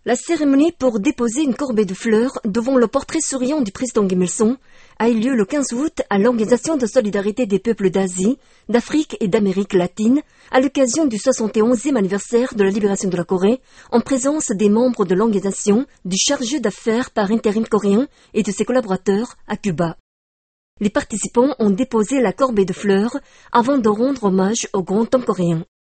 La cérémonie pour déposer une corbeille de fleurs devant le portrait souriant du président Kim Il-sung a eu lieu le 15 août à l'Organisation de solidarité des peuples d'Asie, d'Afrique et d'Amérique latine à l'occasion du 71e anniversaire de la libération de la Corée en présence des membres de l'organisation, du chargé d'affaires par intérim coréen et de ses collaborateurs à Cuba. Les participants ont déposé la corbeille de fleurs avant de rendre hommage au grand homme coréen.